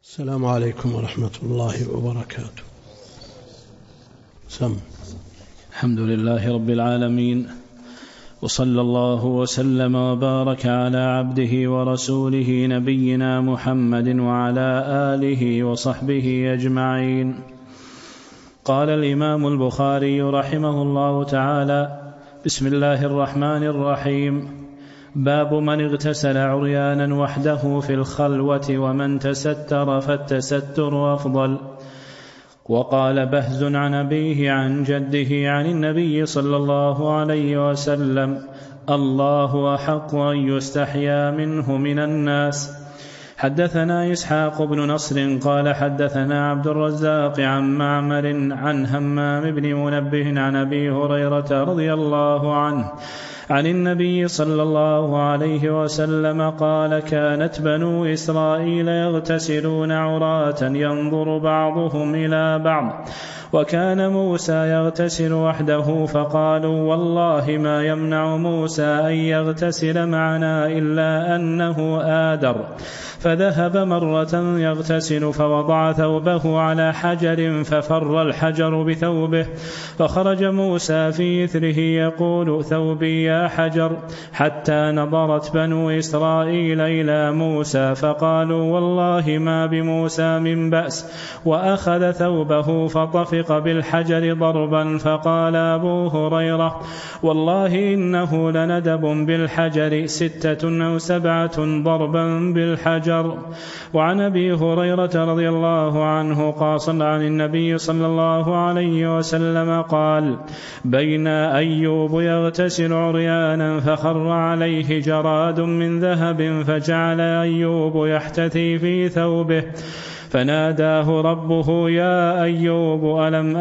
السلام عليكم ورحمة الله وبركاته. الحمد لله رب العالمين، وصلى الله وسلم وبارك على عبده ورسوله نبينا محمد وعلى آله وصحبه أجمعين. قال الإمام البخاري رحمه الله تعالى: بسم الله الرحمن الرحيم. باب من اغتسل عريانا وحده في الخلوة ومن تستر فالتستر أفضل. وقال بهز عن أبيه عن جده عن النبي صلى الله عليه وسلم: الله أحق أن يستحيا منه من الناس. حدثنا إسحاق بن نصر قال حدثنا عبد الرزاق عن معمر عن همام بن منبه عن أبي هريرة رضي الله عنه عن النبي صلى الله عليه وسلم قال: كانت بنو إسرائيل يغتسلون عراة ينظر بعضهم إلى بعض، وكان موسى يغتسل وحده، فقالوا: والله ما يمنع موسى أن يغتسل معنا إلا أنه آدر. فذهب مرة يغتسل فوضع ثوبه على حجر ففر الحجر بثوبه، فخرج موسى في إثره يقول: ثوبي يا حجر، حتى نظرت بنو إسرائيل إلى موسى فقالوا: والله ما بموسى من بأس، وأخذ ثوبه فطفق بالحجر ضربا. فقال أبو هريرة: والله إنه لندب بالحجر 6 أو 7 ضربا بالحجر. وعن أبي هريرة رضي الله عنه قاصا عن النبي صلى الله عليه وسلم قال: بين أيوب يغتسل عريانا فخر عليه جراد من ذهب، فجعل أيوب يحتثي في ثوبه، فناداه ربه: يا أيوب ألم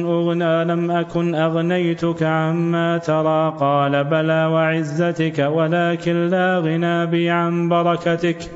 أكن أغنيتك عما ترى؟ قال: بلى وعزتك، ولكن لا غنى بي عن بركتك.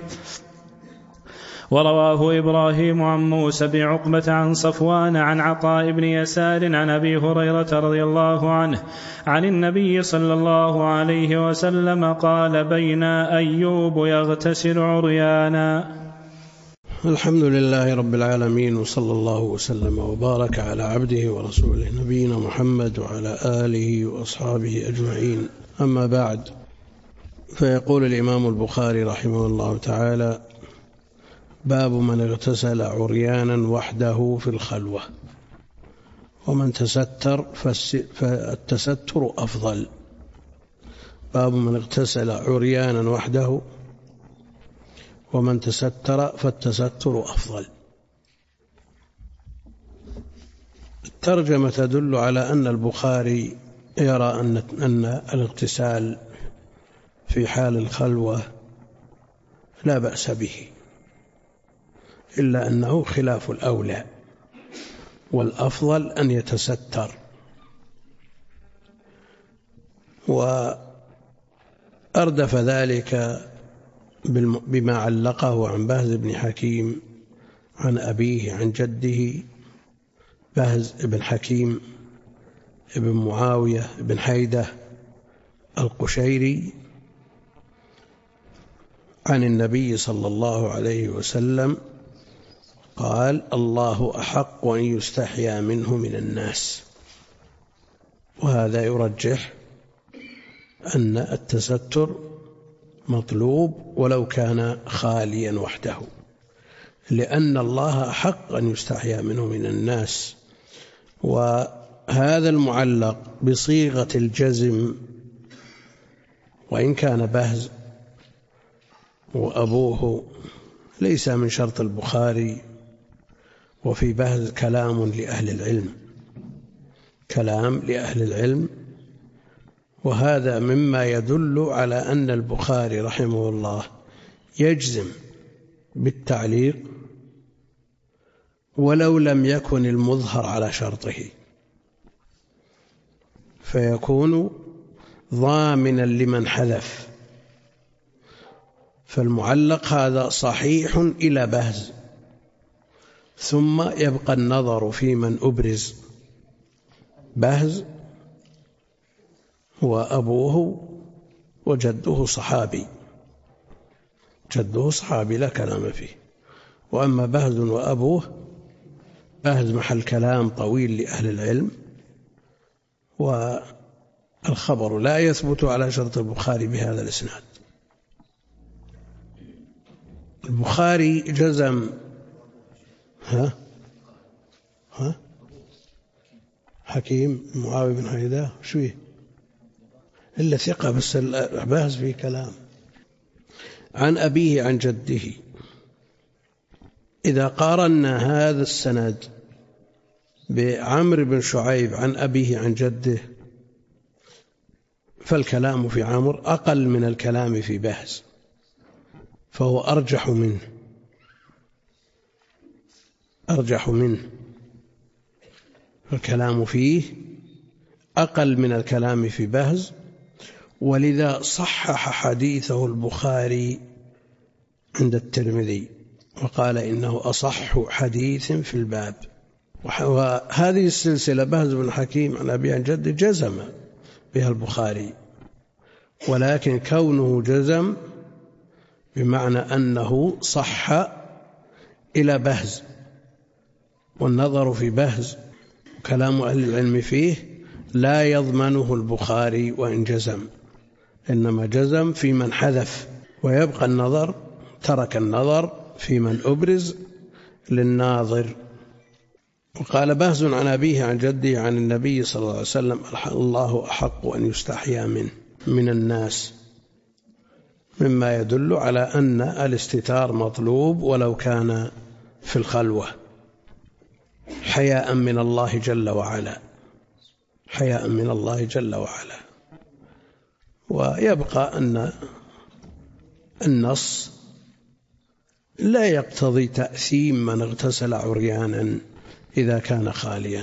ورواه إبراهيم عن موسى بن عقبة عن صفوان عن عطاء بن يسار عن أبي هريرة رضي الله عنه عن النبي صلى الله عليه وسلم قال: بين أيوب يغتسل عريانا. الحمد لله رب العالمين، وصلى الله وسلم وبارك على عبده ورسوله نبينا محمد وعلى آله وأصحابه أجمعين. أما بعد، فيقول الإمام البخاري رحمه الله تعالى: باب من اغتسل عريانا وحده في الخلوة ومن تستر فالتستر أفضل. باب من اغتسل عريانا وحده ومن تستر فالتستر أفضل. الترجمة تدل على أن البخاري يرى أن الاغتسال في حال الخلوة لا بأس به، إلا أنه خلاف الأولى، والأفضل أن يتستر. وأردف ذلك بما علقه عن بهز بن حكيم عن أبيه عن جده، بهز بن حكيم بن معاوية بن حيدة القشيري عن النبي صلى الله عليه وسلم قال: الله أحق أن يستحيا منه من الناس. وهذا يرجح أن التستر مطلوب ولو كان خاليا وحده، لأن الله أحق أن يستحيا منه من الناس. وهذا المعلق بصيغة الجزم، وإن كان بهز وأبوه ليس من شرط البخاري، وفي بهز كلام لأهل العلم، وهذا مما يدل على أن البخاري رحمه الله يجزم بالتعليق ولو لم يكن المظهر على شرطه، فيكون ضامنا لمن حذف. فالمعلق هذا صحيح إلى بهز، ثم يبقى النظر في من أبرز. بهز وأبوه وجده صحابي، جده صحابي لا كلام فيه، وأما بهز وأبوه، بهز محل كلام طويل لأهل العلم، والخبر لا يثبت على شرط البخاري بهذا الإسناد. البخاري جزم حكيم معاوية بن هيداه شويه إلا ثقة، بس بهز فيه كلام. عن أبيه عن جده. إذا قارنا هذا السند بعمرو بن شعيب عن أبيه عن جده، فالكلام في عمرو أقل من الكلام في بهز، فهو أرجح منه، الكلام فيه أقل من الكلام في بهز، ولذا صحح حديثه البخاري عند الترمذي وقال إنه أصح حديث في الباب. وهذه السلسلة بهز بن حكيم عن أبي عن جد جزم بها البخاري، ولكن كونه جزم بمعنى أنه صح إلى بهز، والنظر في بهز وكلام أهل العلم فيه لا يضمنه البخاري وإن جزم، إنما جزم في من حذف، ويبقى النظر، ترك النظر في من أبرز للناظر. وقال بهز عن أبيه عن جده عن النبي صلى الله عليه وسلم: الله أحق أن يستحيا منه من الناس، مما يدل على أن الاستتار مطلوب ولو كان في الخلوة، حياء من الله جل وعلا، حياء من الله جل وعلا. ويبقى أن النص لا يقتضي تأثيم من اغتسل عريانا إذا كان خاليا،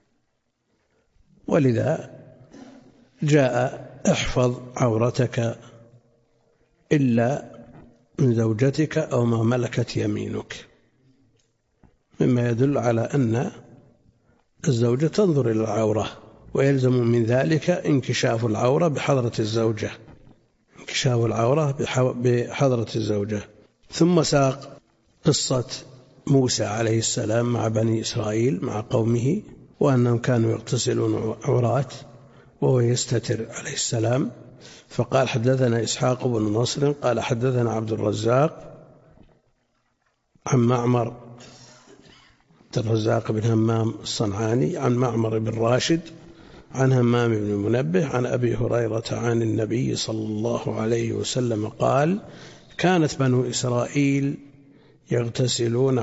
ولذا جاء: احفظ عورتك إلا من زوجتك أو ما ملكت يمينك، مما يدل على أن الزوجة تنظر إلى العورة، ويلزم من ذلك انكشاف العورة بحضرة الزوجة، انكشاف العورة بحضرة الزوجة. ثم ساق قصة موسى عليه السلام مع بني إسرائيل مع قومه، وأنهم كانوا يغتسلون عورات وهو يستتر عليه السلام. فقال: حدثنا إسحاق بن نصر قال حدثنا عبد الرزاق عن معمر، عبد الرزاق بن همام الصنعاني، عن معمر بن راشد عن همام بن منبه عن أبي هريرة عن النبي صلى الله عليه وسلم قال: كانت بنو إسرائيل يغتسلون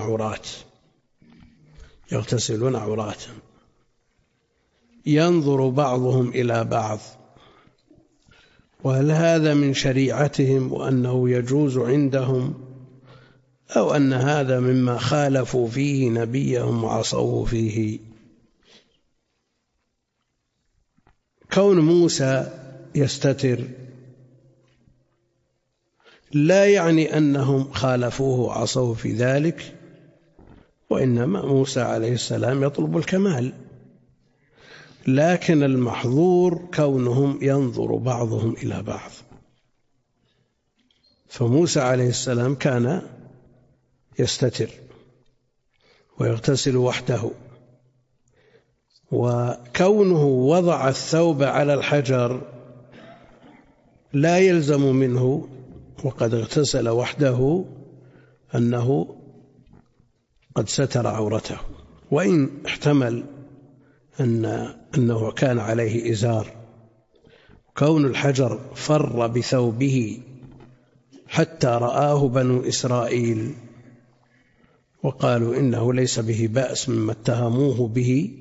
عورات ينظر بعضهم إلى بعض، وهل هذا من شريعتهم وأنه يجوز عندهم، أو أن هذا مما خالفوا فيه نبيهم وعصوا فيه؟ كون موسى يستتر لا يعني أنهم خالفوه وعصوا في ذلك، وإنما موسى عليه السلام يطلب الكمال، لكن المحظور كونهم ينظر بعضهم إلى بعض. فموسى عليه السلام كان يستتر ويغتسل وحده، وكونه وضع الثوب على الحجر لا يلزم منه وقد اغتسل وحده أنه قد ستر عورته، وإن احتمل أنه كان عليه إزار. كون الحجر فر بثوبه حتى رآه بنو إسرائيل وقالوا إنه ليس به بأس مما اتهموه به،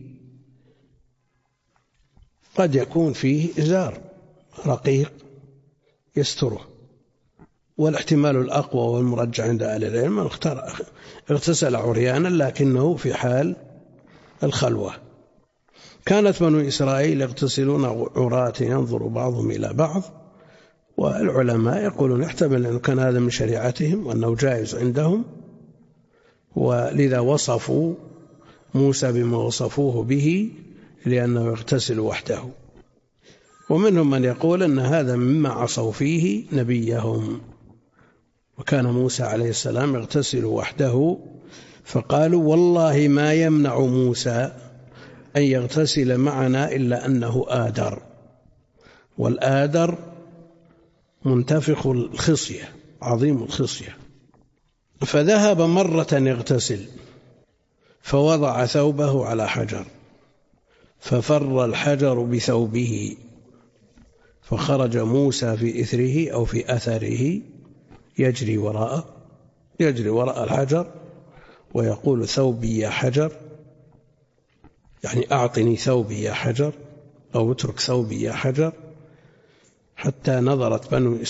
قد يكون فيه إزار رقيق يستره. والاحتمال الأقوى والمرجح عند أهل العلم أن اغتسل عريانا لكنه في حال الخلوة. كانت بنو إسرائيل يغتسلون عرات ينظر بعضهم إلى بعض، والعلماء يقولون يحتمل أن كان هذا من شريعتهم وأنه جائز عندهم، ولذا وصفوا موسى بما وصفوه به لأنه يغتسل وحده. ومنهم من يقول أن هذا مما عصوا فيه نبيهم وكان موسى عليه السلام يغتسل وحده، فقالوا والله ما يمنع موسى أن يغتسل معنا إلا أنه آدر، والآدر منتفخ الخصية عظيم الخصية. فذهب مرة يغتسل فوضع ثوبه على حجر ففر الحجر بثوبه، فخرج موسى في إثره أو في أثره يجري وراء الحجر ويقول ثوبي يا حجر، يعني أعطني ثوبي يا حجر أو اترك ثوبي يا حجر، حتى نظرت بنو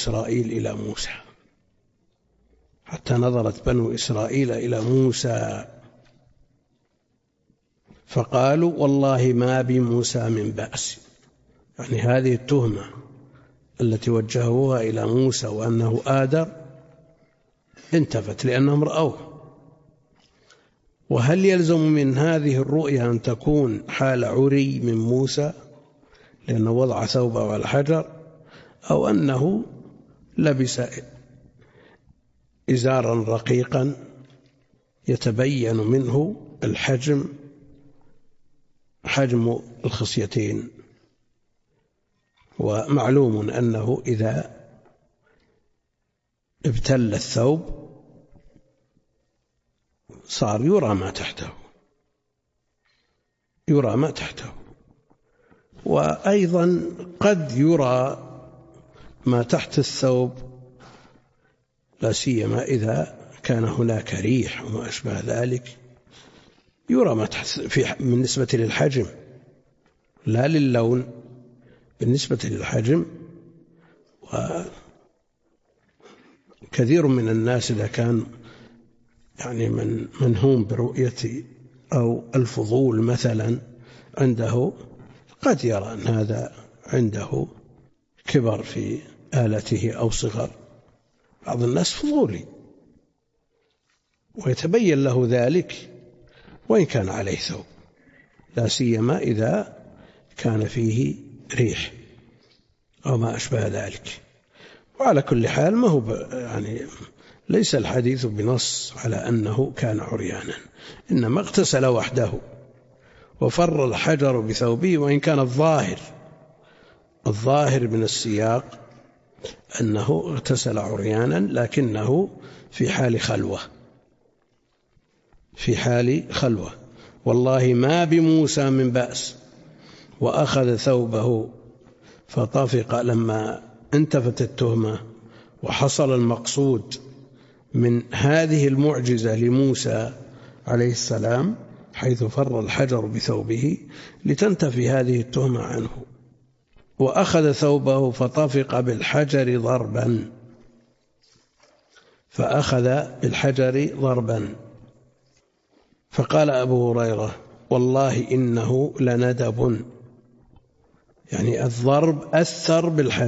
إسرائيل إلى موسى فقالوا والله ما بموسى من بأس. يعني هذه التهمة التي وجهوها إلى موسى وأنه آدر انتفت لأنهم رأوه. وهل يلزم من هذه الرؤيا أن تكون حال عري من موسى لأنه وضع ثوبه على الحجر، أو أنه لبس إزارا رقيقا يتبين منه حجم الخصيتين؟ ومعلوم أنه إذا ابتل الثوب صار يرى ما تحته، وأيضا قد يرى ما تحت الثوب، لا سيما إذا كان هناك ريح وما أشبه ذلك، يرى ما تحت بالنسبة للحجم لا للون، بالنسبة للحجم. وكثير من الناس إذا كان يعني منهوم برؤية أو الفضول مثلا عنده، قد يرى أن هذا عنده كبر في آلته أو صغر. بعض الناس فضولي ويتبين له ذلك وإن كان عليه ثوب، لا سيما إذا كان فيه ريح أو ما أشبه ذلك. وعلى كل حال ما هو يعني ليس الحديث بنص على أنه كان عريانا، إنما اغتسل وحده وفر الحجر بثوبه، وإن كان الظاهر من السياق أنه اغتسل عريانا، لكنه في حال خلوة. والله ما بموسى من بأس، وأخذ ثوبه فطفق. لما انتفت التهمة وحصل المقصود من هذه المعجزة لموسى عليه السلام حيث فر الحجر بثوبه لتنتفي هذه التهمة عنه، وأخذ ثوبه فطفق بالحجر ضربا. فقال أبو هريرة والله إنه لندب، يعني الضرب أثر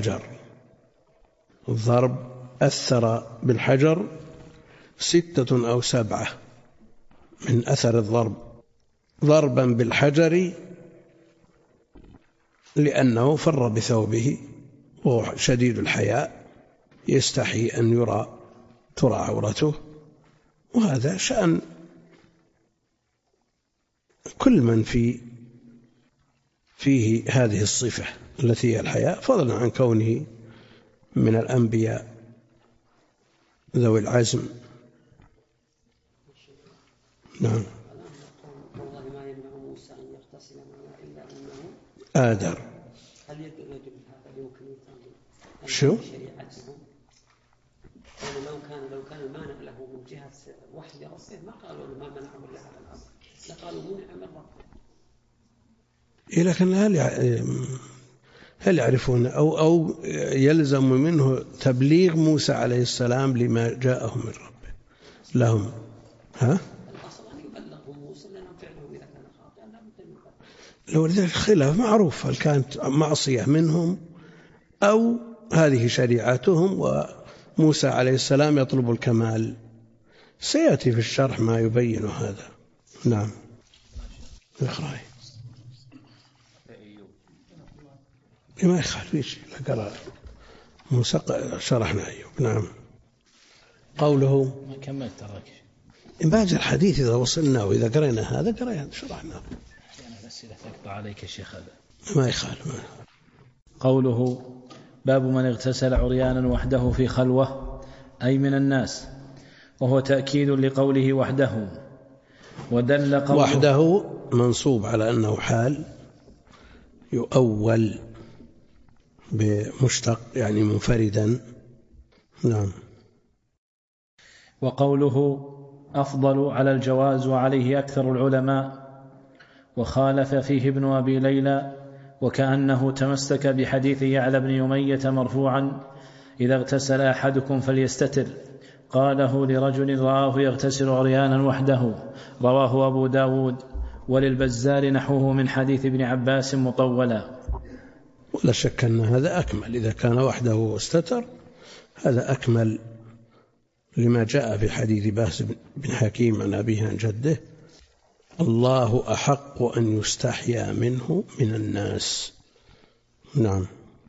بالحجر 6 أو 7 من أثر الضرب، ضربا بالحجر لأنه فر بثوبه وهو شديد الحياء يستحي أن ترى عورته. وهذا شأن كل من فيه هذه الصفة التي هي الحياء، فضلا عن كونه من الأنبياء ذوي العزم. نعم. والله ما يمنع موسى أن يغتسل معنا إلا أنه آدر. هل يدل هذا يمكن شو؟ شريعتهم؟ يعني لو كان المانع له من جهة وحي ربه ما قالوا ما منعه إلا هذا الأمر، لقالوا منع من ربه. لكن هل يعرفون أو يلزم منه تبليغ موسى عليه السلام لما جاءه من ربه لهم؟ الأصل أن يبلغهم موسى لأنهم فعلهم إذا كان خاطئا لا بد من ذلك. لو لذلك خلاف معروف هل كانت معصية منهم أو هذه شريعتهم وموسى عليه السلام يطلب الكمال. سيأتي في الشرح ما يبين هذا. نعم. اقرأي. ما يخالف لقرأ موسى شرحنا أيوب. نعم. قوله ما كملت ترك إن باقي الحديث إذا وصلنا وإذا قرأنا هذا قرأنا شرحنا. أنا بس إذا تقطع عليك يا شيخ هذا ما يخالف. قوله باب من اغتسل عريانا وحده في خلوة أي من الناس، وهو تأكيد لقوله وحده. ودل قوله وحده منصوب على أنه حال يؤول بمشتق يعني منفردا. نعم. وقوله أفضل على الجواز وعليه أكثر العلماء، وخالف فيه ابن أبي ليلى، وكأنه تمسك بحديث يعلى بن يمية مرفوعا إذا اغتسل أحدكم فليستتر، قاله لرجل رآه يغتسل عريانا وحده، رواه أبو داود. وللبزار نحوه من حديث ابن عباس مطولا. ولا شك أن هذا أكمل، إذا كان وحده واستتر هذا أكمل لما جاء في حديث باس بن حكيم عن أبيه عن جده: الله أحق أن يستحيا منه من الناس. نعم.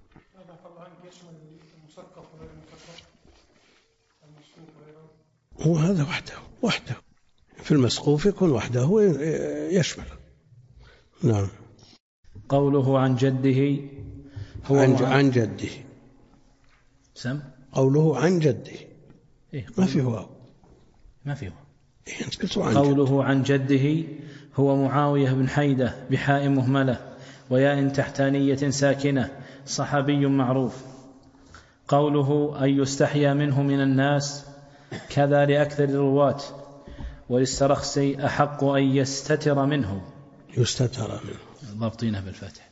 وهذا وحده في المسقوف يكون وحده يشمل. نعم. قوله عن جده هو عن جده سم قوله عن جده ما فيه قوله عن جده هو معاوية بن حيدة بحاء مهملة وياء تحتانية ساكنة، صحابي معروف. قوله أن يستحيا منه من الناس كذا لأكثر الرواة. وللسرخسي أحق أن يستتر منه ضابطينه بالفتح.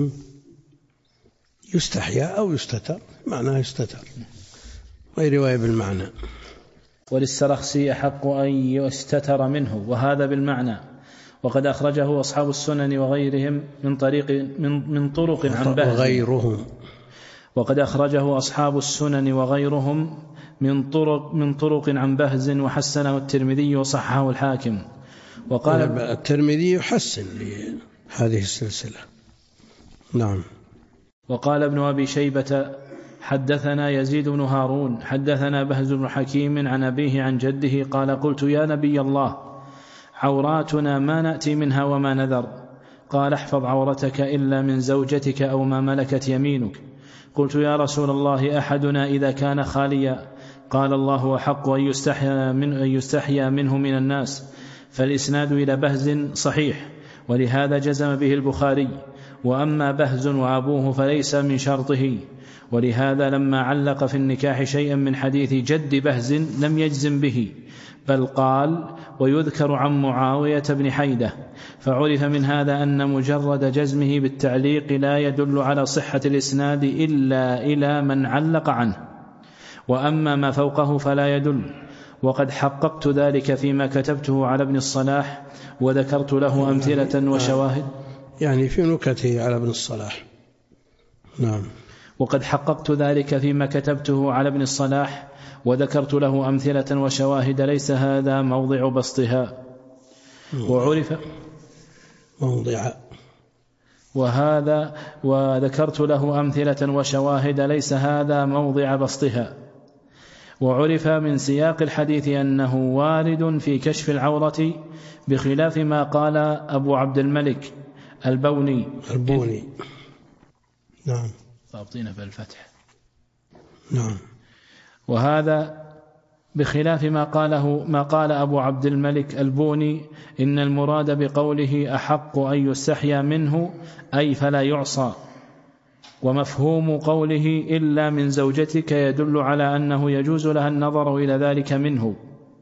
يستحيا أو يستتر معناه يستتر، غير رواية بالمعنى. وللسرخسي أحق أن يستتر منه وهذا بالمعنى. وقد أخرجه أصحاب السنن وغيرهم من طرق عن بهز وقد أخرجه أصحاب السنن وغيرهم من طرق عن بهز وحسنه الترمذي وصححه الحاكم. وقال الترمذي يحسن لهذه السلسلة. نعم. وقال ابن أبي شيبة حدثنا يزيد بن هارون حدثنا بهز بن حكيم عن أبيه عن جده قال: قلت يا نبي الله، عوراتنا ما نأتي منها وما نذر. قال: احفظ عورتك إلا من زوجتك أو ما ملكت يمينك. قلت يا رسول الله، أحدنا إذا كان خاليا. قال: الله أحق أن يستحيا منه من الناس. فالإسناد إلى بهز صحيح، ولهذا جزم به البخاري. وأما بهز وأبوه فليس من شرطه، ولهذا لما علق في النكاح شيئا من حديث جد بهز لم يجزم به، بل قال: ويذكر عن معاوية بن حيدة. فعرف من هذا أن مجرد جزمه بالتعليق لا يدل على صحة الإسناد إلا إلى من علق عنه، وأما ما فوقه فلا يدل. وقد حققت ذلك فيما كتبته على ابن الصلاح وذكرت له أمثلة وشواهد. يعني في نكته على ابن الصلاح. نعم. وقد حققت ذلك فيما كتبته على ابن الصلاح وذكرت له أمثلة وشواهد، ليس هذا موضع بسطها. وعرف وذكرت له أمثلة وشواهد، ليس هذا موضع بسطها. وعرف من سياق الحديث أنه وارد في كشف العورة، بخلاف ما قال أبو عبد الملك البوني. نعم. ضابطين بالفتح. نعم. وهذا بخلاف ما قال أبو عبد الملك البوني، إن المراد بقوله أحق أن يستحيا منه أي فلا يعصى. ومفهوم قوله إلا من زوجتك يدل على أنه يجوز لها النظر إلى ذلك منه،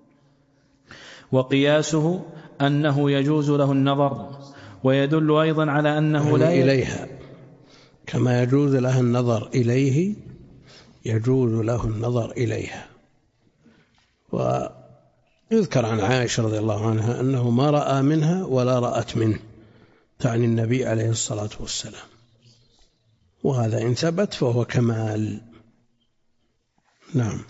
وقياسه أنه يجوز له النظر، ويدل أيضا على أنه لا إليها كما يجوز لها النظر إليه يجوز له النظر إليها. ويذكر عن عائشة رضي الله عنها أنه ما رأى منها ولا رأت منه، تعني النبي عليه الصلاة والسلام، وهذا إن ثبت فهو كمال. نعم.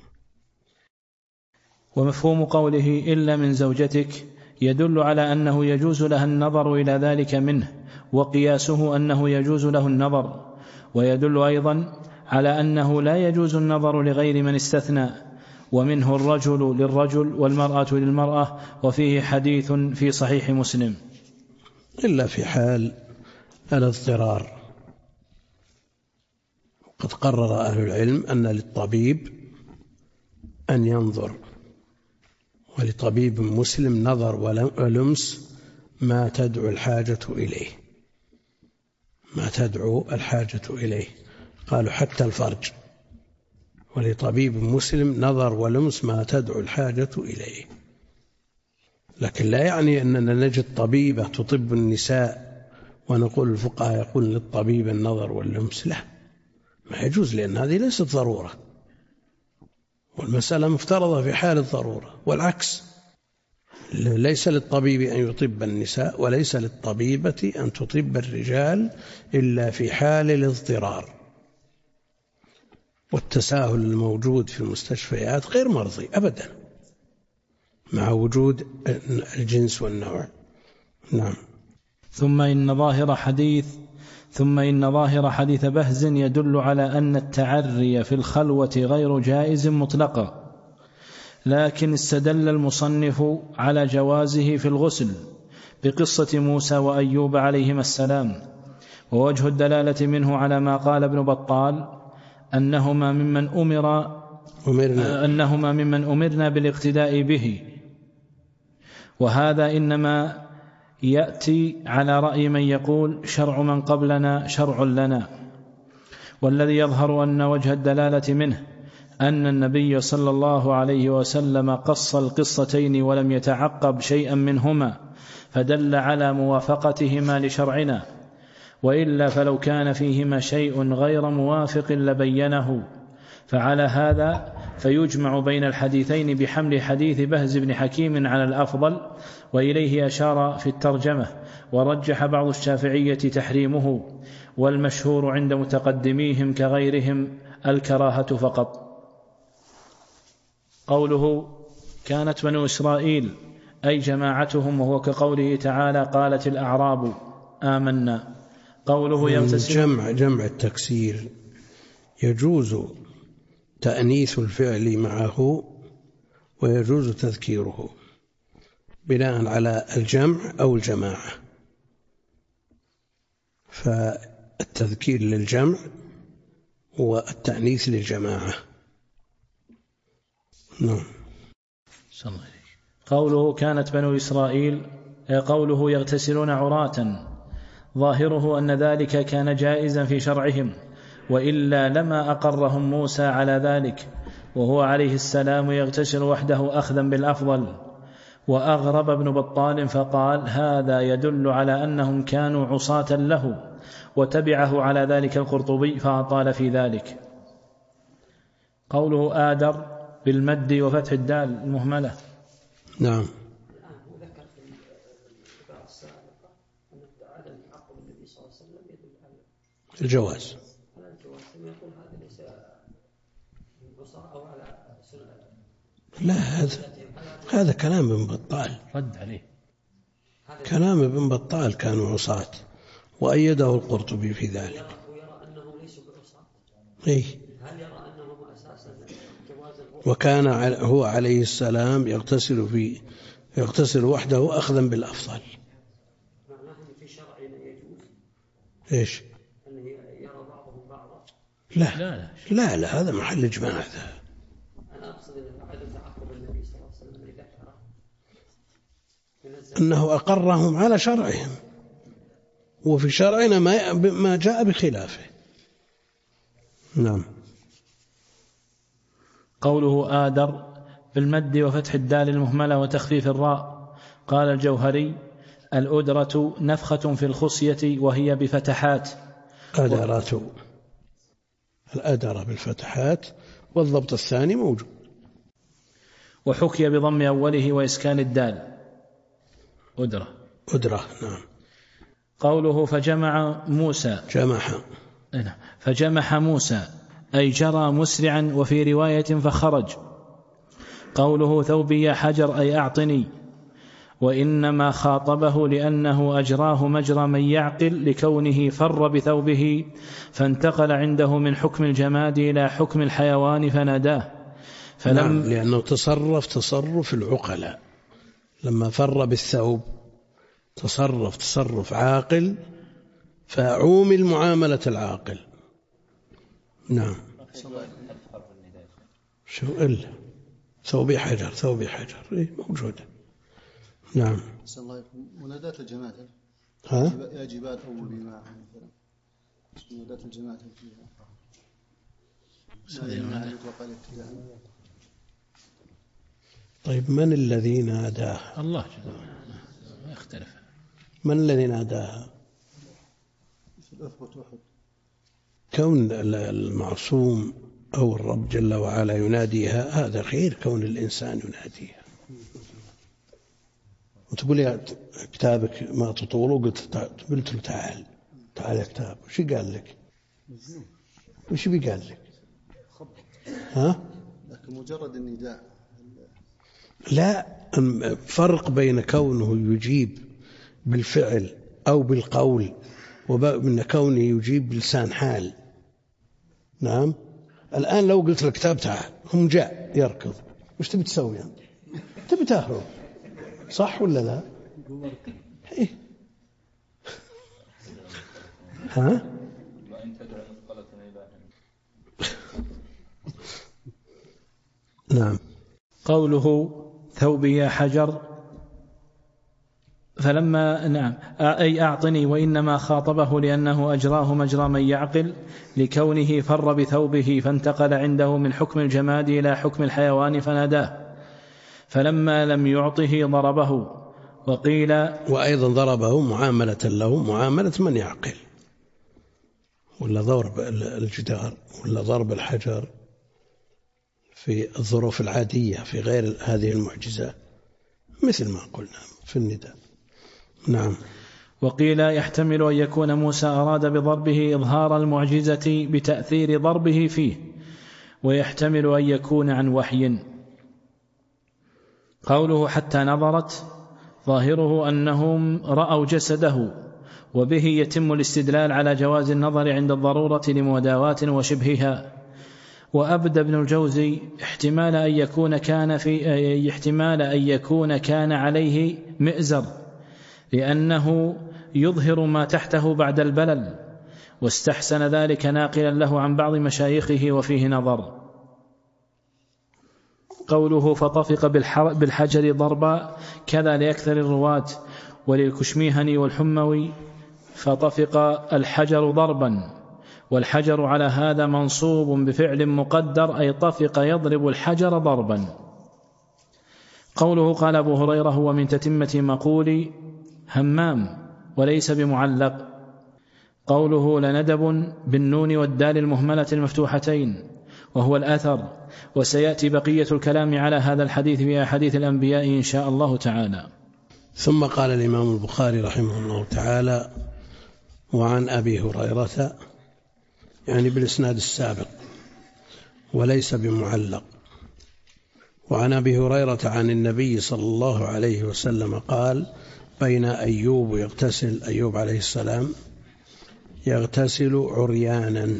ومفهوم قوله إلا من زوجتك يدل على أنه يجوز لها النظر إلى ذلك منه، وقياسه أنه يجوز له النظر. ويدل أيضا على أنه لا يجوز النظر لغير من استثنى، ومنه الرجل للرجل والمرأة للمرأة، وفيه حديث في صحيح مسلم. إلا في حال الاضطرار. قد قرر أهل العلم أن للطبيب أن ينظر، ولطبيب مسلم نظر ولمس ما تدعو الحاجة إليه، قالوا حتى الفرج، ولطبيب مسلم نظر ولمس ما تدعو الحاجة إليه. لكن لا يعني أننا نجد طبيبة تطب النساء ونقول الفقهاء يقول للطبيب النظر واللمس، لا، ما يجوز، لأن هذه ليست ضرورة، والمسألة مفترضة في حال الضرورة، والعكس، ليس للطبيب أن يطب النساء وليس للطبيبة أن تطب الرجال إلا في حال الاضطرار. والتساهل الموجود في المستشفيات غير مرضي أبدا مع وجود الجنس والنوع. نعم. ثم إن ظاهر حديث بهز يدل على أن التعري في الخلوة غير جائز مطلقا، لكن استدل المصنف على جوازه في الغسل بقصة موسى وأيوب عليهما السلام. ووجه الدلالة منه على ما قال ابن بطال أنهما ممن أمرنا بالاقتداء به، وهذا إنما يأتي على رأي من يقول شرع من قبلنا شرع لنا. والذي يظهر أن وجه الدلالة منه أن النبي صلى الله عليه وسلم قص القصتين ولم يتعقب شيئا منهما، فدل على موافقتهما لشرعنا، وإلا فلو كان فيهما شيء غير موافق لبينه. فعلى هذا فيجمع بين الحديثين بحمل حديث بهز بن حكيم على الأفضل، وإليه أشار في الترجمة. ورجح بعض الشافعية تحريمه، والمشهور عند متقدميهم كغيرهم الكراهة فقط. قوله كانت بنو إسرائيل أي جماعتهم، وهو كقوله تعالى قالت الأعراب آمنا. قوله يغتسل، جمع التكسير يجوز تأنيث الفعل معه ويجوز تذكيره بناء على الجمع أو الجماعة، فالتذكير للجمع والتأنيث للجماعة. نعم. قوله كانت بنو إسرائيل، قوله يغتسلون عراة، ظاهره أن ذلك كان جائزا في شرعهم، وإلا لما أقرهم موسى على ذلك، وهو عليه السلام يغتسل وحده أخذا بالأفضل. وأغرب ابن بطال فقال هذا يدل على أنهم كانوا عصاة له، وتبعه على ذلك القرطبي فأطال في ذلك. قوله آدر بالمد وفتح الدال المهملة. نعم. وذكر في الكتاب السابقة أن عدم تعقب النبي صلى الله عليه وسلم يدل على الجواز. ثم يقول هذا ليس البصر أو على سنة. لا، هذا كلام ابن بطال، رد عليه كلام ابن بطال، كانوا عصاة، وأيده القرطبي في ذلك. ويرى أنهم ليسوا بعصاة. إيه. هل يرى أنهم أساسا جواز الغسل؟ وكان هو عليه السلام يغتسل وحده أخذا بالأفضل. معناه في شرعنا يجوز. إيش؟ أن يرى بعضهم بعضا. لا هذا محل إجماع. هذا أنا أقصد أن عدم تعقب النبي صلى الله عليه وسلم لذكره أنه أقرهم على شرعهم، وفي شرعنا ما جاء بخلافه. نعم. قوله آدر بالمد وفتح الدال المهملة وتخفيف الراء. قال الجوهري الأدرة نفخة في الخصية وهي بفتحات. الأدرة بالفتحات، والضبط الثاني موجود. وحكي بضم أوله وإسكان الدال أدرة. نعم. قوله فجمع موسى أي جرى مسرعا، وفي رواية فخرج. قوله ثوبي يا حجر أي أعطني، وإنما خاطبه لأنه أجراه مجرى من يعقل، لكونه فر بثوبه فانتقل عنده من حكم الجماد إلى حكم الحيوان فناداه، نعم، لأنه تصرف العقلاء لما فر بالثوب تصرف عاقل، فعومل معاملة العاقل. نعم. شو إلا ثوبي حجر موجودة. نعم. مناداة الجماعة يا جبال أولي معه مثلا، مناداة الجماعة فيها طيب من الذي ناداه؟ الله ما يختلف. من الذي ناداها؟ كون المعصوم أو الرب جل وعلا يناديها هذا خير، كون الإنسان يناديها. وتقول يا كتابك ما تطوله، قلت له تعال يا كتاب، وش قال لك؟ وش بيقال لك؟ ها؟ لكن مجرد النداء لا، فرق بين كونه يجيب بالفعل أو بالقول وبين كونه يجيب بلسان حال. نعم. الآن لو قلت لك تعال، هم جاء يركض، وش تبي تسوي أنت؟ تبي تهرب، صح ولا لا؟ إيه؟ ها؟ نعم. قوله ثوبي يا حجر، فلما نعم أي أعطني، وإنما خاطبه لأنه أجراه مجرى من يعقل، لكونه فر بثوبه فانتقل عنده من حكم الجماد إلى حكم الحيوان فناداه، فلما لم يعطه ضربه. وقيل وأيضا ضربه معاملة له معاملة من يعقل، ولا ضرب الجدار ولا ضرب الحجر في الظروف العادية في غير هذه المعجزات مثل ما قلنا في النداء. نعم. وقيل يحتمل أن يكون موسى أراد بضربه إظهار المعجزة بتأثير ضربه فيه، ويحتمل أن يكون عن وحي. قوله حتى نظرت، ظاهره أنهم رأوا جسده، وبه يتم الاستدلال على جواز النظر عند الضرورة لمداواة وشبهها. وأبدى ابن الجوزي احتمال أن يكون كان عليه مئزر، لأنه يظهر ما تحته بعد البلل، واستحسن ذلك ناقلا له عن بعض مشايخه وفيه نظر. قوله فطفق بالحجر ضربا كذا لأكثر الرواة، وللكشميهني والحموي فطفق الحجر ضربا، والحجر على هذا منصوب بفعل مقدر، أي طفق يضرب الحجر ضربا. قوله قال أبو هريرة هو من تتمة مقول همام وليس بمعلق. قوله لندب بالنون والدال المهملة المفتوحتين، وهو الأثر. وسيأتي بقية الكلام على هذا الحديث في أحاديث الأنبياء إن شاء الله تعالى. ثم قال الإمام البخاري رحمه الله تعالى وعن أبي هريرة، يعني بالإسناد السابق وليس بمعلق. وعن أبي هريرة عن النبي صلى الله عليه وسلم قال بين أيوب يغتسل، أيوب عليه السلام يغتسل عريانا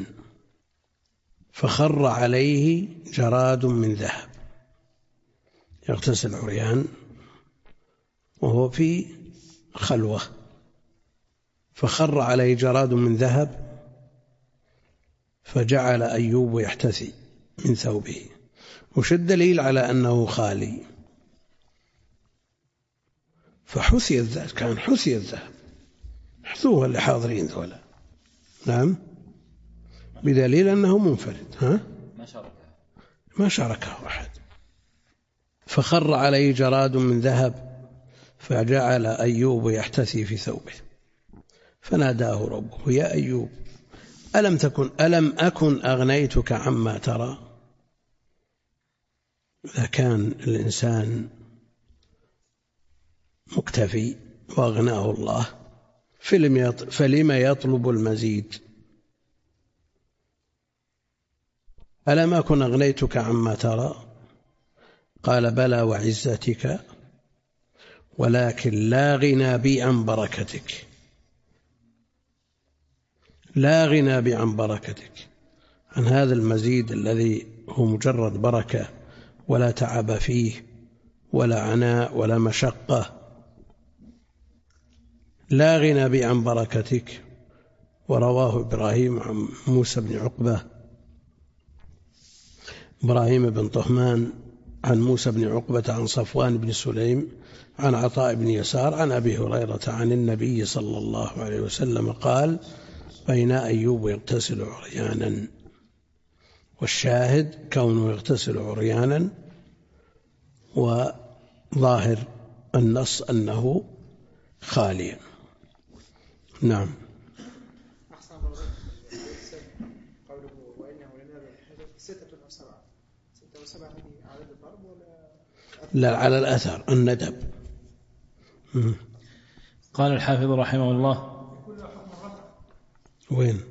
فخر عليه جراد من ذهب. يغتسل عريان وهو في خلوة، فخر عليه جراد من ذهب فجعل أيوب يحتثي من ثوبه. وش الدليل على أنه خالي؟ فحثي الذهب، كان حثي الذهب، حثوها اللي حاضرين ذولا. نعم، بدليل أنه منفرد، ما شاركه أحد. فخر عليه جراد من ذهب فجعل أيوب يحتثي في ثوبه، فناداه ربه يا أيوب ألم أكن أغنيتك عما ترى. إذا كان الإنسان مكتفي وأغناه الله فلما يطلب المزيد؟ ألم أكن أغنيتك عما ترى؟ قال بلى وعزتك، ولكن لا غنى بي عن بركتك، لا غنى بي عن بركتك، عن هذا المزيد الذي هو مجرد بركة ولا تعب فيه ولا عناء ولا مشقة. لا غنى بي عن بركتك. ورواه إبراهيم عن موسى بن عقبة، إبراهيم بن طهمان عن موسى بن عقبة عن صفوان بن سليم عن عطاء بن يسار عن أبي هريرة عن النبي صلى الله عليه وسلم قال: بين أيوب يغتسل عريانا. والشاهد كونه يغتسل عريانا، وظاهر النص أنه خاليا. نعم. قوله وإنه لنا ستة أو سبعة، ستة وسبعة هذه عدد الضرب ولا؟ لا، على الأثر الندب. قال الحافظ رحمه الله: وين؟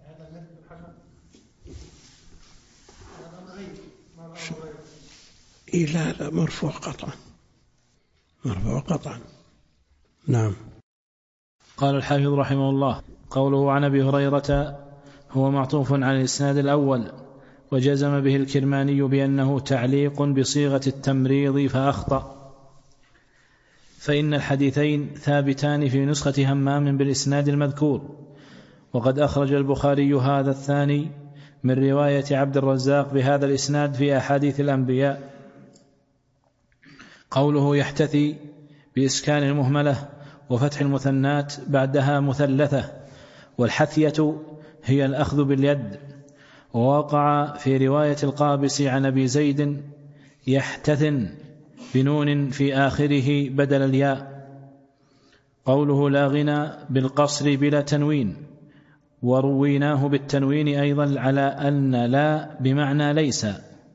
لا مرفوع قطعا، مرفوع قطعا. نعم. قال الحافظ رحمه الله: قوله عن أبي هريرة هو معطوف على الإسناد الأول، وجزم به الكرماني بأنه تعليق بصيغة التمريض فأخطأ، فإن الحديثين ثابتان في نسخة همام بالإسناد المذكور. وقد أخرج البخاري هذا الثاني من رواية عبد الرزاق بهذا الإسناد في أحاديث الأنبياء. قوله يحتثي بإسكان المهملة وفتح المثنات بعدها مثلثة، والحثية هي الأخذ باليد. ووقع في رواية القابس عن أبي زيد يحتثن بنون في آخره بدل الياء. قوله لا غنى بالقصر بلا تنوين، ورويناه بالتنوين أيضا على أن لا بمعنى ليس.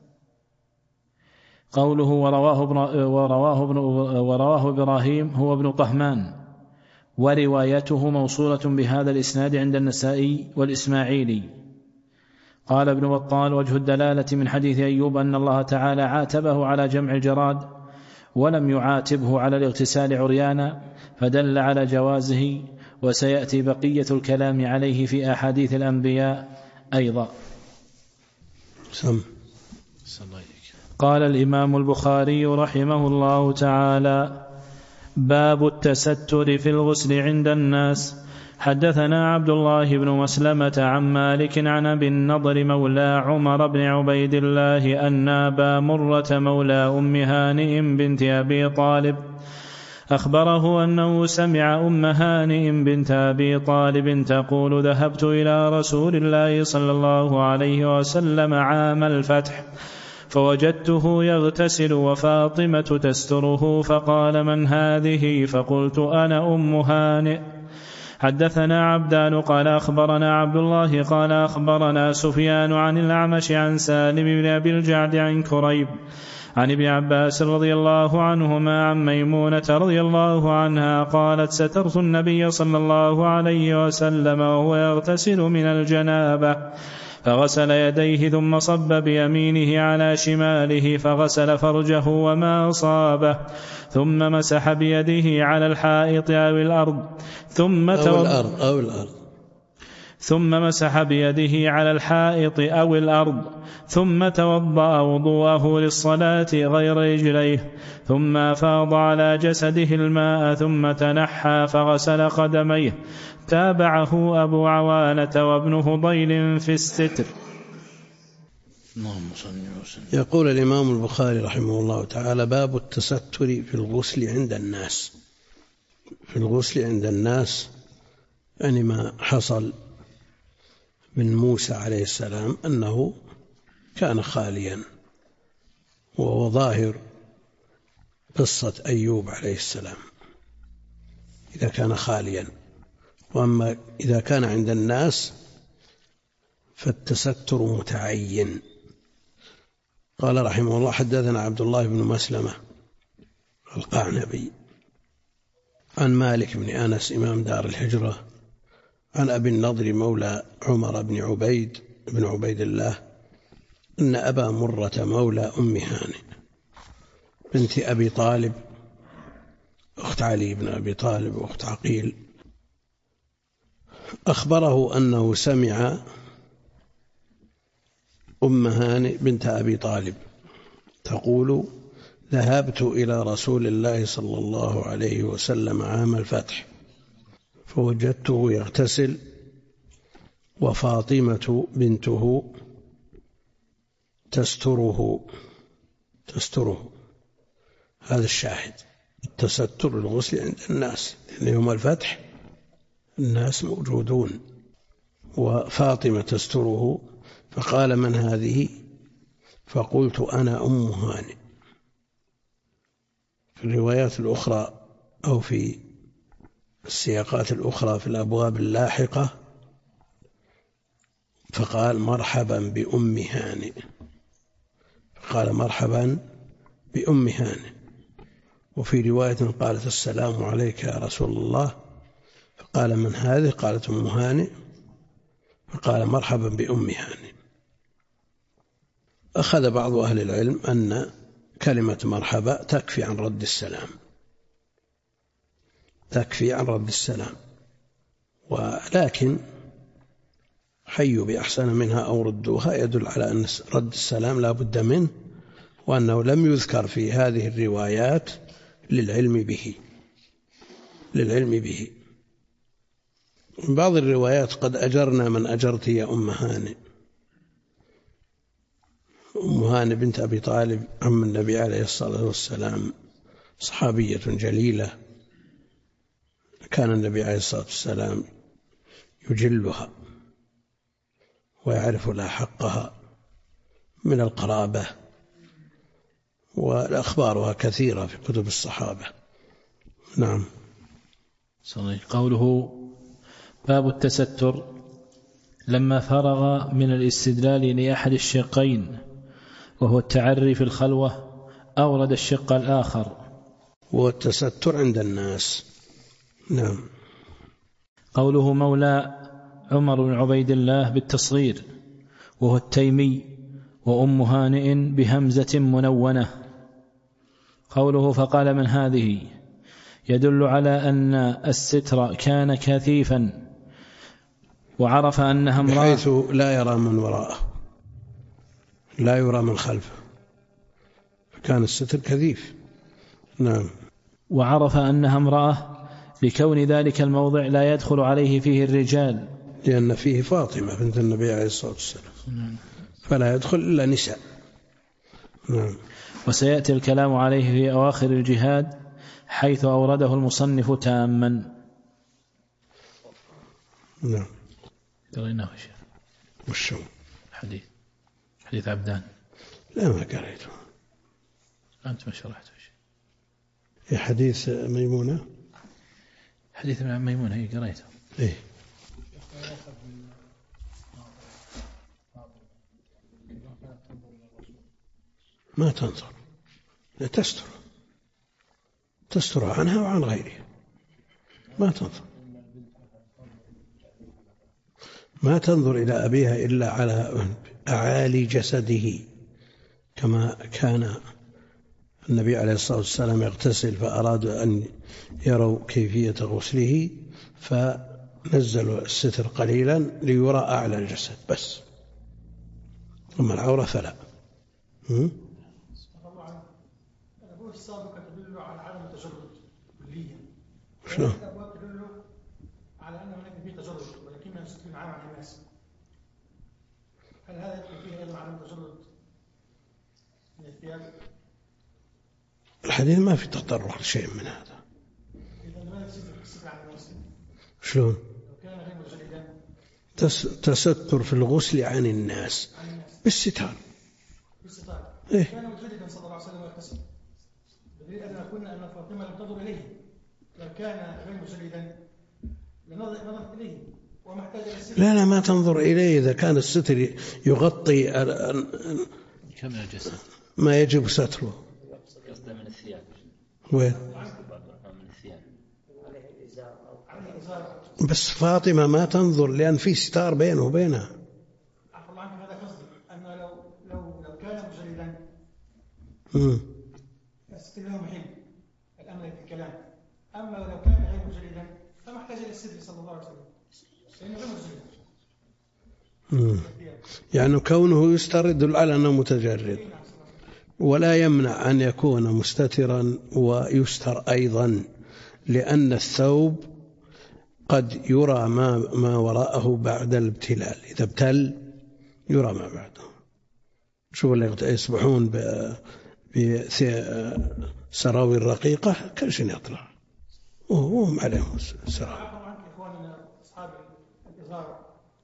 قوله ورواه إبراهيم هو ابن طهمان، وروايته موصولة بهذا الإسناد عند النسائي والإسماعيلي. قال ابن بطال: وجه الدلالة من حديث أيوب أن الله تعالى عاتبه على جمع الجراد ولم يعاتبه على الاغتسال عريانا، فدل على جوازه، وسيأتي بقية الكلام عليه في أحاديث الأنبياء أيضا. قال الإمام البخاري رحمه الله تعالى: باب التستر في الغسل عند الناس. حدثنا عبد الله بن مسلمة عن مالك عن أبي النضر مولى عمر بن عبيد الله أن أبا مرة مولى أم هانئ بنت أبي طالب أخبره أنه سمع أم هانئ بنت أبي طالب تقول: ذهبت إلى رسول الله صلى الله عليه وسلم عام الفتح فوجدته يغتسل وفاطمة تستره، فقال: من هذه؟ فقلت: أنا أم هانئ. حدثنا عبدان قال أخبرنا عبد الله قال أخبرنا سفيان عن الأعمش عن سالم بن أبي الجعد عن كريب عن ابن عباس رضي الله عنهما عن ميمونة رضي الله عنها قالت: سترت النبي صلى الله عليه وسلم وهو يغتسل من الجنابة، فغسل يديه ثم صب بيمينه على شماله فغسل فرجه وما أصابه، ثم مسح بيده على الحائط أو الأرض ثم مسح بيده على الحائط أو الأرض ثم توضأ وضوءه للصلاة غير رجليه، ثم أفاض على جسده الماء ثم تنحى فغسل قدميه. تابعه أبو عوانة وابن فضيل في الستر. يقول الإمام البخاري رحمه الله تعالى: باب التستر في الغسل عند الناس. في الغسل عند الناس يعني ما حصل من موسى عليه السلام أنه كان خاليا، وهو ظاهر قصة أيوب عليه السلام إذا كان خاليا. وأما إذا كان عند الناس فالتستر متعين. قال رحمه الله: حدثنا عبد الله بن مسلمة القعنبي عن مالك بن أنس إمام دار الهجرة عن أبي النضر مولى عمر بن عبيد الله أن أبا مرة مولى أم هانئ بنت أبي طالب أخت علي بن أبي طالب وأخت عقيل أخبره أنه سمع أم هانئ بنت أبي طالب تقول: ذهبت إلى رسول الله صلى الله عليه وسلم عام الفتح فوجدته يغتسل وفاطمة بنته تستره. هذا الشاهد، التستر الغسل عند الناس، لأن يوم الفتح الناس موجودون، وفاطمة تستره. فقال: من هذه؟ فقلت: أنا أم هانئ. في الروايات الأخرى أو في السياقات الأخرى في الأبواب اللاحقة فقال: مرحبا بأم هانئ. فقال: مرحبا بأم هانئ. وفي رواية قالت: السلام عليك يا رسول الله. فقال: من هذه؟ قالت: أم هانئ. فقال: مرحبا بأم هانئ. أخذ بعض أهل العلم أن كلمة مرحبا تكفي عن رد السلام، ولكن حيوا بأحسن منها أو ردوها يدل على أن رد السلام لا بد منه، وأنه لم يذكر في هذه الروايات للعلم به. من بعض الروايات: قد أجرنا من أجرت يا أم هانئ. أم هانئ بنت أبي طالب عم النبي عليه الصلاة والسلام، صحابية جليلة، كان النبي عليه الصلاة والسلام يجلها ويعرف لها حقها من القرابة، والأخبارها كثيرة في كتب الصحابة. نعم. قوله: باب التستر. لما فرغ من الاستدلال لأحد الشقين وهو التعري في الخلوة أورد الشق الآخر وهو التستر عند الناس. نعم. قوله: مولى عمر بن عبيد الله بالتصغير وهو التيمي، وأم هانئ بهمزة منونة. قوله: فقال: من هذه؟ يدل على أن الستر كان كثيفا وعرف أنها امرأة، بحيث لا يرى من وراءه، لا يرى من خلفه، كان الستر كثيف. نعم. وعرف أنها امرأة لكون ذلك الموضع لا يدخل عليه فيه الرجال، لأن فيه فاطمة بنت النبي عليه الصلاة والسلام، فلا يدخل إلا نساء. نعم. وسيأتي الكلام عليه في أواخر الجهاد حيث أورده المصنف تاما. نعم. قريناه شيخ. وشو؟ حديث عبدان. لا، ما قريته. أنت ما شرحته شيء. في حديث ميمونة. حديث ميمونة هي قريته. إيه. ما تنظر، لا تستر عنها وعن غيرها، ما تنظر إلى أبيها إلا على أعالي جسده، كما كان النبي عليه الصلاة والسلام يغتسل فأرادوا أن يروا كيفية غسله فنزلوا الستر قليلا ليرى أعلى الجسد بس، أما العورة فلا. الأبواب السابقة تدل على عدم التجرد كليا. شنو؟ الأبواب تدل على أن هناك فيه تجرد ولكنها ستر عام عن الناس. هل هذا يدخل فيه أيضا عدم التجرد من الثياب؟ الحديث ما في تطرق لشيء من هذا. إذا لماذا الستر عن الناس؟ شلون؟ لو كان غير مجردا. تستر في الغسل عن الناس بالستار. إيه؟ كان مجردا صلى الله عليه وسلم يغتسل، بدليل أن قلنا أن فاطمة لم تنظر إليه. لو كان غير مجردا لنظرت إليه وما احتاج إلى الستر. لا ما تنظر إليه إذا كان الستر يغطي كم الجسد ما يجب ستره. قصده من الثياب. وين؟ من الثياب. بس فاطمة ما تنظر لأن في ستار بينه وبينها. أقول عنك هذا قصدي، أنه لو كان مجردا الستر له محل الأمر في الكلام. أما لو كان غير مجردا فما احتاج إلى الستر صلى الله عليه وسلم لأنه غير مجرد. يعني كونه يستر يدل على أنه متجرد. ولا يمنع أن يكون مستترا ويستر أيضا، لأن الثوب قد يرى ما وراءه بعد الابتلال، إذا ابتل يرى ما بعده. شوف اللي يسبحون بسراوي الرقيقة كل شيء يطلع وهم عليهم سراوي. أصحاب الإزار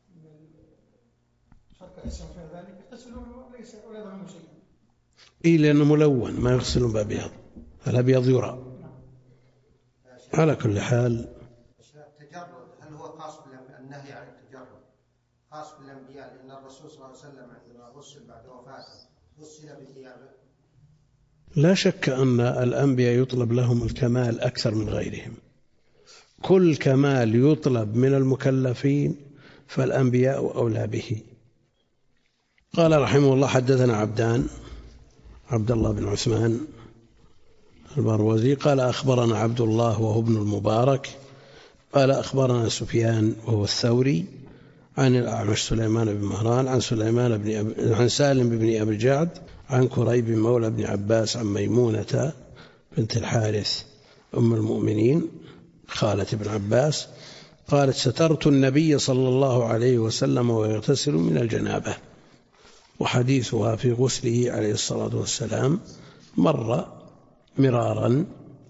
شركة اسم في ذلك يغتسلون ليس ولا يضمن شيء. إيه لأنه ملون ما يغسلون بأبيض، الأبيض يرى. على كل حال التجرد هل هو خاص بالنهي عن التجرد خاص بالأنبياء؟ لأن الرسول صلى الله عليه وسلم عندما غسل بعد وفاته غسل بثيابه. لا شك أن الأنبياء يطلب لهم الكمال أكثر من غيرهم، كل كمال يطلب من المكلفين فالأنبياء أولى به. قال رحمه الله حدثنا عبد الله بن عثمان البروزي قال أخبرنا عبد الله وهو ابن المبارك قال أخبرنا سفيان وهو الثوري عن الأعمش سليمان بن مهران عن سالم بن أبي الجعد عن كريب مولى بن عباس عن ميمونة بنت الحارث أم المؤمنين خالة ابن عباس قالت سترت النبي صلى الله عليه وسلم ويغتسل من الجنابة. وحديثها في غسله عليه الصلاة والسلام مر مرارا،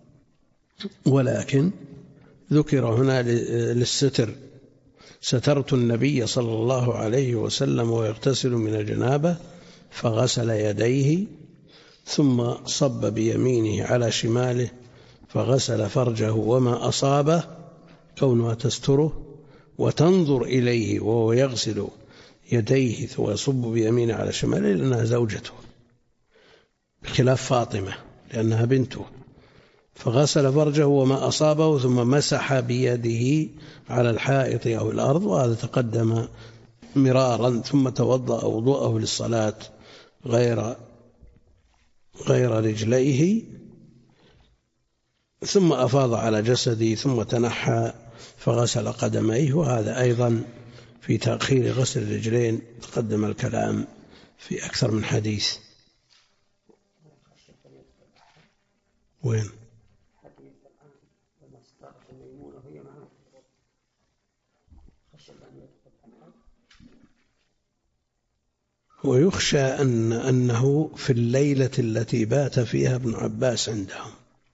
ولكن ذكر هنا للستر. سترت النبي صلى الله عليه وسلم ويغتسل من الجنابة فغسل يديه ثم صب بيمينه على شماله فغسل فرجه وما أصابه، كونها تستره وتنظر إليه وهو يغسل يديه ويصب بيمينه على شماله لأنها زوجته، بخلاف فاطمة لأنها بنته. فغسل فرجه وما أصابه ثم مسح بيده على الحائط أو الأرض، وهذا تقدم مرارا. ثم توضأ وضوءه للصلاة غير رجليه، ثم أفاض على جسده ثم تنحى فغسل قدميه. وهذا أيضا في تأخير غسل الرجلين تقدم الكلام في أكثر من حديث. وين؟ ويخشى أنه في الليلة التي بات فيها ابن عباس عندهم،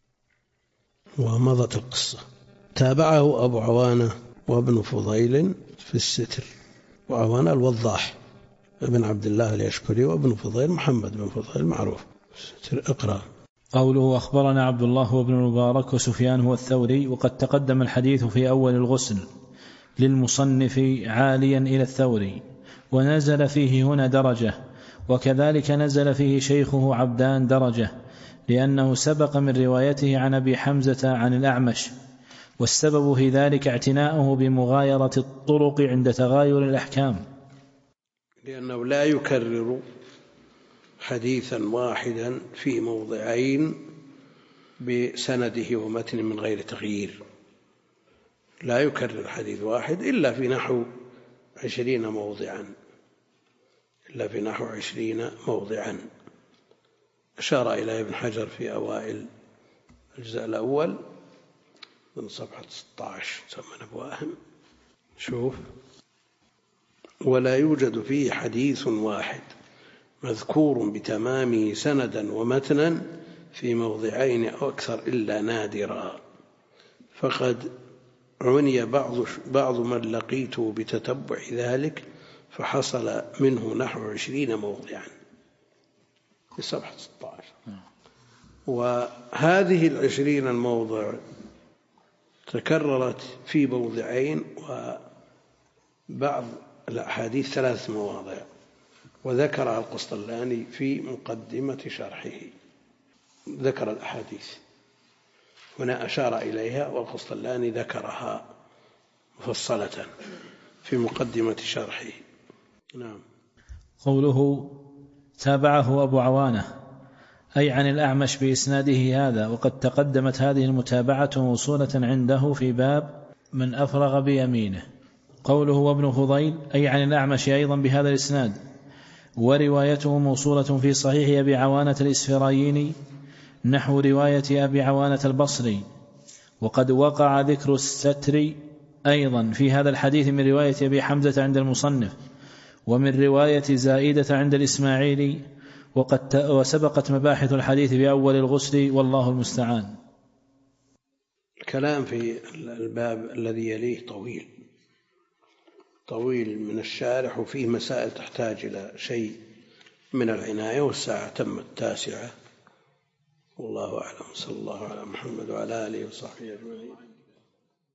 ومضت القصة. تابعه أبو عوانة وابن فضيل في الستر، وعوانة الوضاح ابن عبد الله اليشكري، وابن فضيل محمد بن فضيل معروف. اقرأ. قوله أخبرنا عبد الله وابن المبارك وسفيان هو الثوري. وقد تقدم الحديث في أول الغسل للمصنف عاليا إلى الثوري، ونزل فيه هنا درجة، وكذلك نزل فيه شيخه عبدان درجة، لأنه سبق من روايته عن أبي حمزة عن الأعمش، والسبب في ذلك اعتناؤه بمغايرة الطرق عند تغاير الأحكام، لأنه لا يكرر حديثا واحدا في موضعين بسنده ومتن من غير تغيير. لا يكرر حديث واحد إلا في نحو 20 موضعا، أشار إلى ابن حجر في أوائل الجزء الأول من صفحة 16 سمنا بواهم. شوف: ولا يوجد فيه حديث واحد مذكور بتمامه سندا ومتنا في موضعين أو أكثر إلا نادرا، فقد عني بعض من لقيته بتتبع ذلك فحصل منه نحو 20 موضعا في صفحة 16. وهذه 20 الموضع تكررت في موضعين، وبعض الأحاديث 3 مواضع، وذكرها القسطلاني في مقدمة شرحه. ذكر الأحاديث هنا أشار إليها، والقسطلاني ذكرها مفصلة في مقدمة شرحه. نعم. قوله تابعه أبو عوانة أي عن الأعمش بإسناده هذا، وقد تقدمت هذه المتابعة موصولة عنده في باب من أفرغ بيمينه. قوله وابن فضيل أي عن الأعمش أيضا بهذا الإسناد، وروايته موصولة في صحيح أبي عوانة الإسفرايني نحو رواية أبي عوانة البصري. وقد وقع ذكر الستر أيضا في هذا الحديث من رواية أبي حمزة عند المصنف، ومن رواية زائدة عند الإسماعيلي، وسبقت مباحث الحديث بأول الغسل، والله المستعان. الكلام في الباب الذي يليه طويل من الشارح، وفيه مسائل تحتاج إلى شيء من العناية، والساعة تمت 9. والله أعلم. صلى الله على محمد وعلى آله وصحبه أجمعين.